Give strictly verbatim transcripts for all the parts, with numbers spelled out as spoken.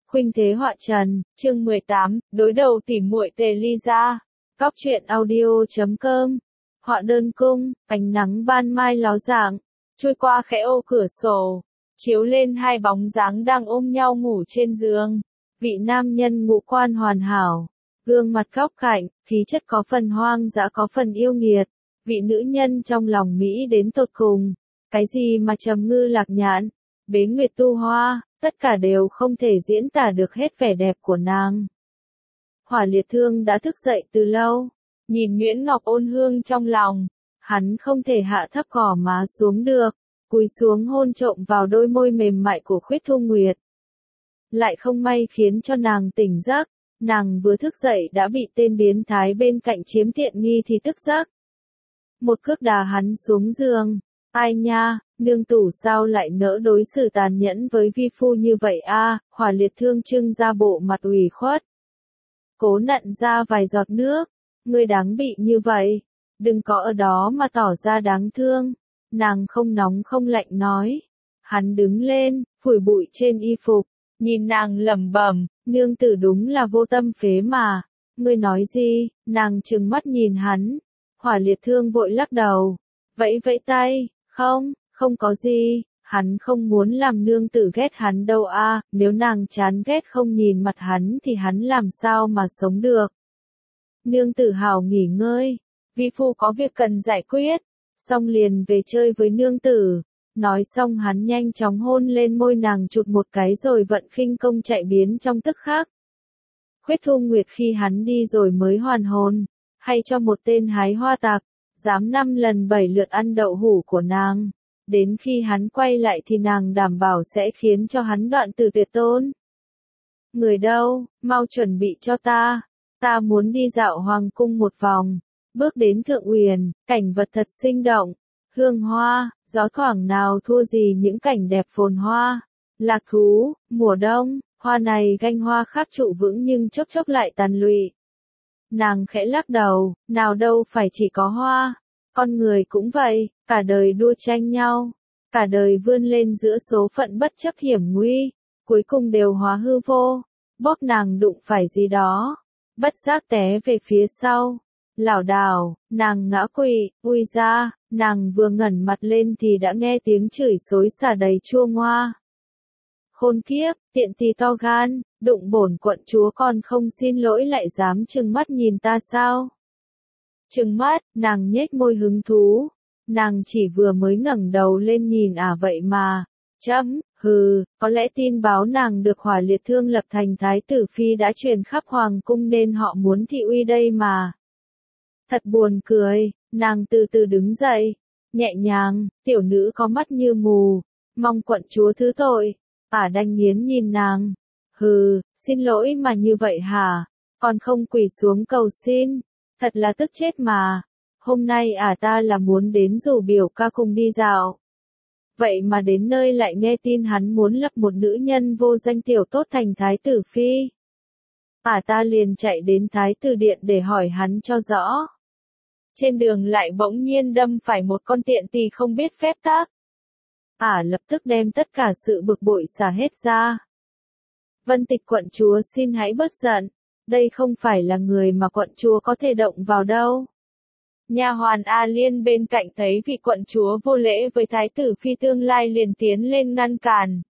Khuynh thế họa trần, chương mười tám, đối đầu tỉ muội Tề Ly Gia. Cóc truyện audio chấm com. Họa đơn cung, ánh nắng ban mai ló dạng, trôi qua khẽ ô cửa sổ, chiếu lên hai bóng dáng đang ôm nhau ngủ trên giường. Vị nam nhân ngũ quan hoàn hảo, gương mặt góc cạnh, khí chất có phần hoang dã có phần yêu nghiệt. Vị nữ nhân trong lòng Mỹ đến tột cùng. Cái gì mà trầm ngư lạc nhãn, bế nguyệt tu hoa, tất cả đều không thể diễn tả được hết vẻ đẹp của nàng. Hỏa Liệt Thương đã thức dậy từ lâu, nhìn Nguyễn Ngọc ôn hương trong lòng, hắn không thể hạ thấp gò má xuống được, cúi xuống hôn trộm vào đôi môi mềm mại của Khuyết Thu Nguyệt. Lại không may khiến cho nàng tỉnh giấc, nàng vừa thức dậy đã bị tên biến thái bên cạnh chiếm tiện nghi thì tức giấc. Một cước đá hắn xuống giường. Ai nha, nương tử sao lại nỡ đối xử tàn nhẫn với vi phu như vậy a? À, Hỏa Liệt Thương trưng ra bộ mặt ủy khuất. Cố nặn ra vài giọt nước, ngươi đáng bị như vậy, đừng có ở đó mà tỏ ra đáng thương. Nàng không nóng không lạnh nói. Hắn đứng lên, phủi bụi trên y phục, nhìn nàng lẩm bẩm, nương tử đúng là vô tâm phế mà. Ngươi nói gì? Nàng trừng mắt nhìn hắn. Hỏa Liệt Thương vội lắc đầu, vẫy vẫy tay. Không, không có gì, hắn không muốn làm nương tử ghét hắn đâu a, à, nếu nàng chán ghét không nhìn mặt hắn thì hắn làm sao mà sống được. Nương tử hào nghỉ ngơi, vi phu có việc cần giải quyết, xong liền về chơi với nương tử. Nói xong hắn nhanh chóng hôn lên môi nàng chụt một cái rồi vận khinh công chạy biến trong tức khắc. Khuyết Thu Nguyệt khi hắn đi rồi mới hoàn hồn, hay cho một tên hái hoa tặc, dám năm lần bảy lượt ăn đậu hũ của nàng. Đến khi hắn quay lại thì nàng đảm bảo sẽ khiến cho hắn đoạn tử tuyệt tôn. Người đâu, mau chuẩn bị cho ta. Ta muốn đi dạo hoàng cung một vòng. Bước đến Thượng Uyển, cảnh vật thật sinh động. Hương hoa, gió thoảng nào thua gì những cảnh đẹp phồn hoa. Lạc thú, mùa đông, hoa này ganh hoa khác trụ vững nhưng chốc chốc lại tàn lụy. Nàng khẽ lắc đầu, nào đâu phải chỉ có hoa, con người cũng vậy, cả đời đua tranh nhau, cả đời vươn lên giữa số phận bất chấp hiểm nguy, cuối cùng đều hóa hư vô. Bóp nàng đụng phải gì đó, bất giác té về phía sau, lảo đảo, nàng ngã quỵ, ui ra, nàng vừa ngẩng mặt lên thì đã nghe tiếng chửi xối xả đầy chua ngoa. Khốn kiếp, tiện tì to gan, đụng bổn quận chúa còn không xin lỗi lại dám trừng mắt nhìn ta sao? Trừng mắt, nàng nhếch môi hứng thú. Nàng chỉ vừa mới ngẩng đầu lên nhìn à vậy mà. Chấm, hừ, có lẽ tin báo nàng được Hỏa Liệt Thương lập thành thái tử phi đã truyền khắp hoàng cung nên họ muốn thị uy đây mà. Thật buồn cười, nàng từ từ đứng dậy, nhẹ nhàng, tiểu nữ có mắt như mù, mong quận chúa thứ tội. Ả đanh nghiến nhìn nàng. Hừ, xin lỗi mà như vậy hả? Còn không quỳ xuống cầu xin. Thật là tức chết mà. Hôm nay ả ta là muốn đến rủ biểu ca cùng đi dạo. Vậy mà đến nơi lại nghe tin hắn muốn lập một nữ nhân vô danh tiểu tốt thành thái tử phi. Ả ta liền chạy đến thái tử điện để hỏi hắn cho rõ. Trên đường lại bỗng nhiên đâm phải một con tiện tỳ không biết phép tắc. Ả à, lập tức đem tất cả sự bực bội xả hết ra. Vân Tịch quận chúa xin hãy bớt giận, đây không phải là người mà quận chúa có thể động vào đâu. Nha hoàn A Liên bên cạnh thấy vị quận chúa vô lễ với thái tử phi tương lai liền tiến lên ngăn cản.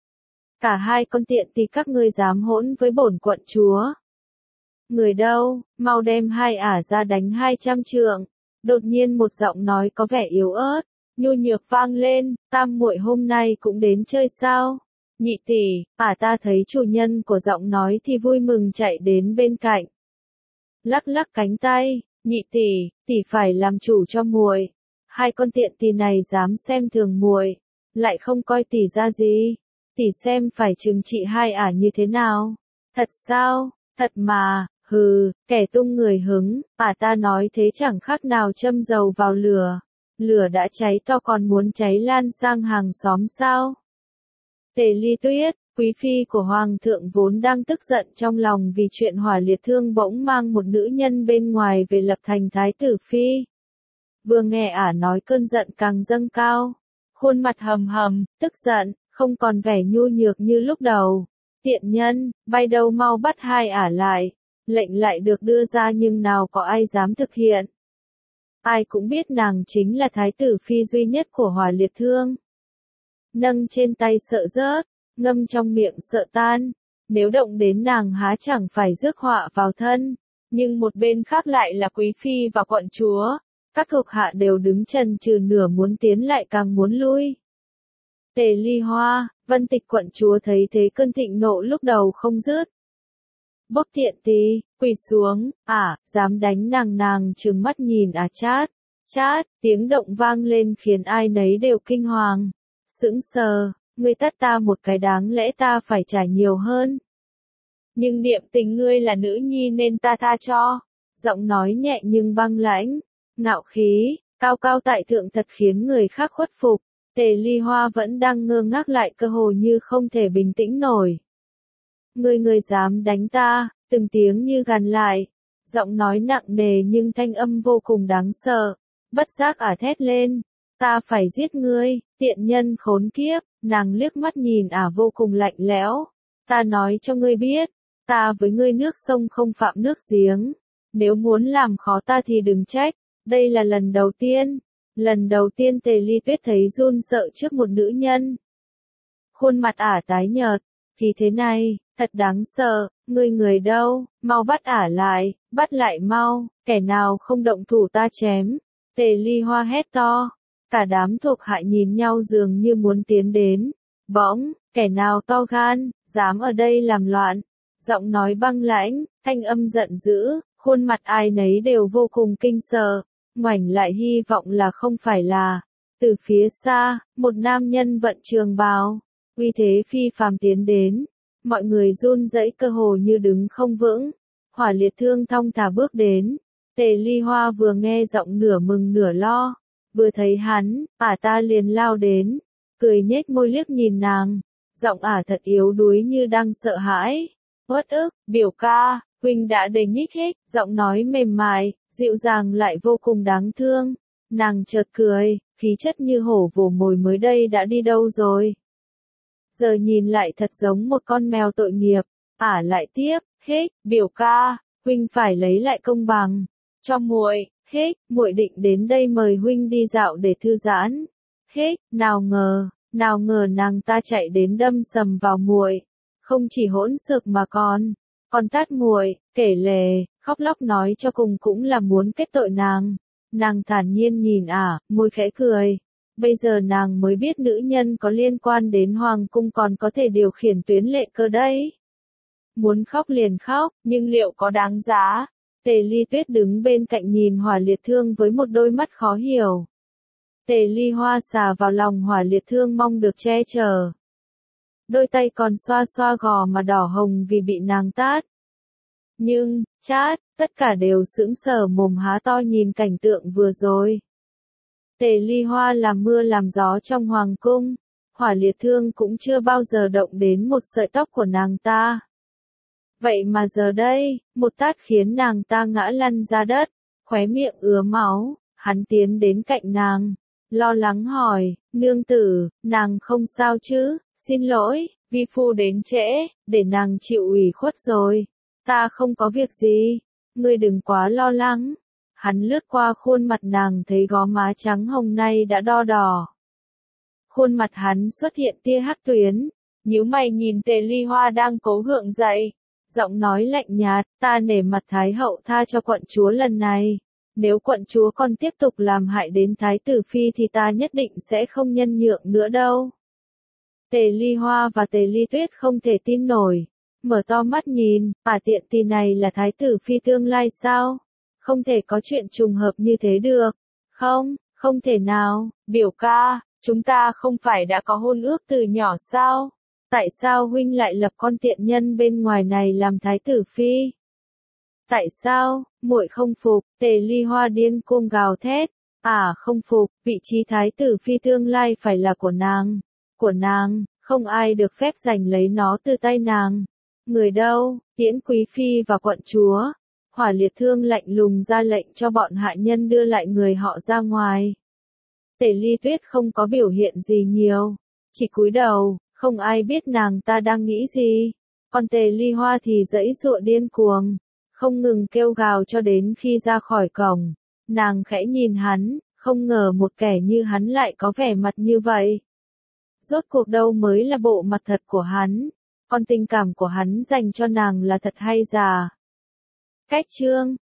Cả hai con tiện tỳ các ngươi dám hỗn với bổn quận chúa. Người đâu, mau đem hai ả ra đánh hai trăm trượng. Đột nhiên một giọng nói có vẻ yếu ớt, nhu nhược vang lên, tam muội hôm nay cũng đến chơi sao? Nhị tỷ, ả ta thấy chủ nhân của giọng nói thì vui mừng chạy đến bên cạnh. Lắc lắc cánh tay, nhị tỷ, tỷ phải làm chủ cho muội. Hai con tiện tỳ này dám xem thường muội, lại không coi tỷ ra gì. Tỷ xem phải trừng trị hai ả như thế nào? Thật sao? Thật mà, hừ, kẻ tung người hứng, ả ta nói thế chẳng khác nào châm dầu vào lửa. Lửa đã cháy to còn muốn cháy lan sang hàng xóm sao? Tề Ly Tuyết, quý phi của hoàng thượng vốn đang tức giận trong lòng vì chuyện Hỏa Liệt Thương bỗng mang một nữ nhân bên ngoài về lập thành thái tử phi. Vừa nghe ả nói cơn giận càng dâng cao, khuôn mặt hầm hầm, tức giận, không còn vẻ nhu nhược như lúc đầu. Tiện nhân, bay đâu mau bắt hai ả lại. Lệnh lại được đưa ra nhưng nào có ai dám thực hiện. Ai cũng biết nàng chính là thái tử phi duy nhất của Hỏa Liệt Thương. Nâng trên tay sợ rớt, ngâm trong miệng sợ tan. Nếu động đến nàng há chẳng phải rước họa vào thân. Nhưng một bên khác lại là quý phi và quận chúa. Các thuộc hạ đều đứng chần chừ nửa muốn tiến lại càng muốn lui. Tề Ly Hoa, Vân Tịch quận chúa thấy thế cơn thịnh nộ lúc đầu không dứt. Bốc tiện tí, quỳ xuống, à, dám đánh nàng nàng trừng mắt nhìn à chát, chát, tiếng động vang lên khiến ai nấy đều kinh hoàng. Sững sờ, ngươi tát ta một cái đáng lẽ ta phải trả nhiều hơn. Nhưng niệm tình ngươi là nữ nhi nên ta tha cho. Giọng nói nhẹ nhưng băng lãnh, ngạo khí, cao cao tại thượng thật khiến người khác khuất phục. Tề Ly Hoa vẫn đang ngơ ngác lại cơ hồ như không thể bình tĩnh nổi. Ngươi ngươi dám đánh ta, từng tiếng như gằn lại. Giọng nói nặng nề nhưng thanh âm vô cùng đáng sợ. Bất giác ả thét lên. Ta phải giết ngươi, tiện nhân khốn kiếp. Nàng liếc mắt nhìn ả vô cùng lạnh lẽo. Ta nói cho ngươi biết. Ta với ngươi nước sông không phạm nước giếng. Nếu muốn làm khó ta thì đừng trách. Đây là lần đầu tiên. Lần đầu tiên Tề Ly Tuyết thấy run sợ trước một nữ nhân. Khuôn mặt ả tái nhợt. Thì thế này, thật đáng sợ, ngươi người đâu, mau bắt ả lại, bắt lại mau, kẻ nào không động thủ ta chém. Tề Ly Hoa hét to. Cả đám thuộc hạ nhìn nhau dường như muốn tiến đến. Bỗng, kẻ nào to gan, dám ở đây làm loạn. Giọng nói băng lãnh, thanh âm giận dữ, khuôn mặt ai nấy đều vô cùng kinh sợ. Ngoảnh lại hy vọng là không phải là. Từ phía xa, một nam nhân vận trường bào, uy thế phi phàm tiến đến. Mọi người run rẩy cơ hồ như đứng không vững. Hỏa Liệt Thương thong thả bước đến. Tề Ly Hoa vừa nghe giọng nửa mừng nửa lo. Vừa thấy hắn, ả ta liền lao đến. Cười nhếch môi liếc nhìn nàng. Giọng ả thật yếu đuối như đang sợ hãi. Uất ức, biểu ca, huynh đã đầy nhích hết. Giọng nói mềm mại, dịu dàng lại vô cùng đáng thương. Nàng chợt cười, khí chất như hổ vồ mồi mới đây đã đi đâu rồi. Giờ nhìn lại thật giống một con mèo tội nghiệp. Ả lại tiếp, hết, biểu ca, huynh phải lấy lại công bằng. Cho muội, hết, muội định đến đây mời huynh đi dạo để thư giãn. Hết, nào ngờ, nào ngờ nàng ta chạy đến đâm sầm vào muội. Không chỉ hỗn xược mà còn, còn tát muội, kể lể, khóc lóc nói cho cùng cũng là muốn kết tội nàng. Nàng thản nhiên nhìn ả, môi khẽ cười. Bây giờ nàng mới biết nữ nhân có liên quan đến hoàng cung còn có thể điều khiển tuyến lệ cơ đấy. Muốn khóc liền khóc, nhưng liệu có đáng giá? Tề Ly Tuyết đứng bên cạnh nhìn Hỏa Liệt Thương với một đôi mắt khó hiểu. Tề Ly Hoa xà vào lòng Hỏa Liệt Thương mong được che chở. Đôi tay còn xoa xoa gò mà đỏ hồng vì bị nàng tát. Nhưng, chát, tất cả đều sững sờ mồm há to nhìn cảnh tượng vừa rồi. Tề Ly Hoa làm mưa làm gió trong hoàng cung. Hỏa Liệt Thương cũng chưa bao giờ động đến một sợi tóc của nàng ta. Vậy mà giờ đây, một tát khiến nàng ta ngã lăn ra đất, khóe miệng ứa máu. Hắn tiến đến cạnh nàng, lo lắng hỏi, nương tử, nàng không sao chứ? Xin lỗi, vi phu đến trễ, để nàng chịu ủy khuất rồi. Ta không có việc gì, ngươi đừng quá lo lắng. Hắn lướt qua khuôn mặt nàng thấy gò má trắng hồng nay đã đo đỏ. Khuôn mặt hắn xuất hiện tia hắc tuyến, nhíu mày nhìn Tề Ly Hoa đang cố gượng dậy. Giọng nói lạnh nhạt, ta nể mặt Thái hậu tha cho quận chúa lần này. Nếu quận chúa còn tiếp tục làm hại đến Thái tử phi thì ta nhất định sẽ không nhân nhượng nữa đâu. Tề Ly Hoa và Tề Ly Tuyết không thể tin nổi. Mở to mắt nhìn, ả tiện tì này là Thái tử phi tương lai sao? Không thể có chuyện trùng hợp như thế được. Không, không thể nào, biểu ca, chúng ta không phải đã có hôn ước từ nhỏ sao? Tại sao huynh lại lập con tiện nhân bên ngoài này làm Thái tử phi? Tại sao, muội không phục? Tề Ly Hoa điên cuồng gào thét. À không phục, vị trí Thái tử phi tương lai phải là của nàng. Của nàng, không ai được phép giành lấy nó từ tay nàng. Người đâu, tiễn quý phi và quận chúa. Hỏa Liệt Thương lạnh lùng ra lệnh cho bọn hạ nhân đưa lại người họ ra ngoài. Tề Ly Tuyết không có biểu hiện gì nhiều, chỉ cúi đầu, không ai biết nàng ta đang nghĩ gì. Còn Tề Ly Hoa thì giãy giụa điên cuồng, không ngừng kêu gào cho đến khi ra khỏi cổng. Nàng khẽ nhìn hắn, không ngờ một kẻ như hắn lại có vẻ mặt như vậy. Rốt cuộc đâu mới là bộ mặt thật của hắn, còn tình cảm của hắn dành cho nàng là thật hay giả? Cách chương